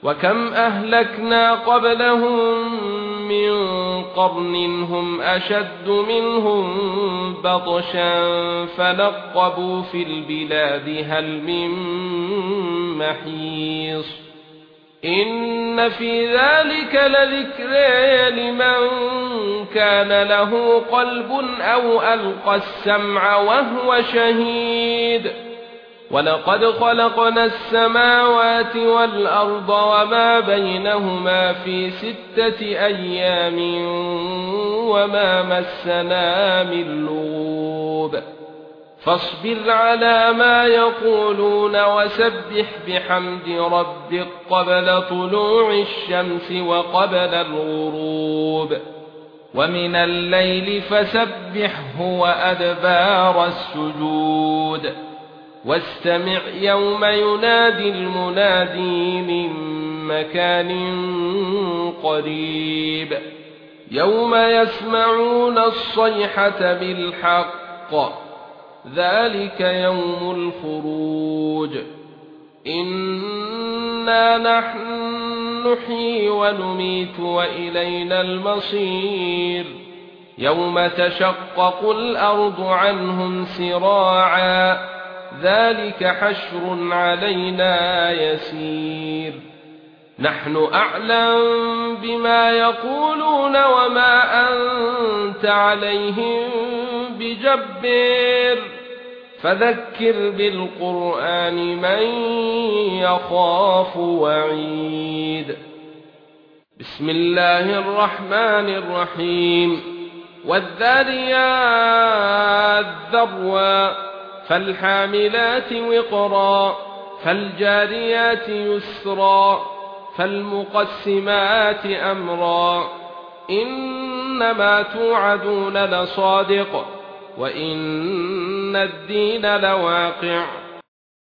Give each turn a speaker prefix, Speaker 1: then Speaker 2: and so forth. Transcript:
Speaker 1: وكم أهلكنا قبلهم من قرن هم أشد منهم بطشا فنقبوا في البلاد هل من محيص إن في ذلك لذكرى لمن كان له قلب أو ألقى السمع وهو شهيد ولقد خلقنا السماوات والأرض وما بينهما في 6 أيام وما مسنا من لغوب فاصبر على ما يقولون وسبح بحمد ربك قبل طلوع الشمس وقبل الغروب ومن الليل فسبحه وأدبار السجود واستمع يوم ينادي المنادي من مكان قريب يوم يسمعون الصيحة بالحق ذلك يوم الخروج إنا نحن نحيي ونميت وإلينا المصير يوم تشقق الأرض عنهم سراعا ذلك حشر علينا يسير نحن أعلم بما يقولون وما أنت عليهم بجبار فذكر بالقرآن من يخاف وعيد بسم الله الرحمن الرحيم والذاريات ذروا فالحاملات وقرا فالجاريات يسرا فالمقسمات أمرا إنما توعدون لصادق وإن الدين لواقع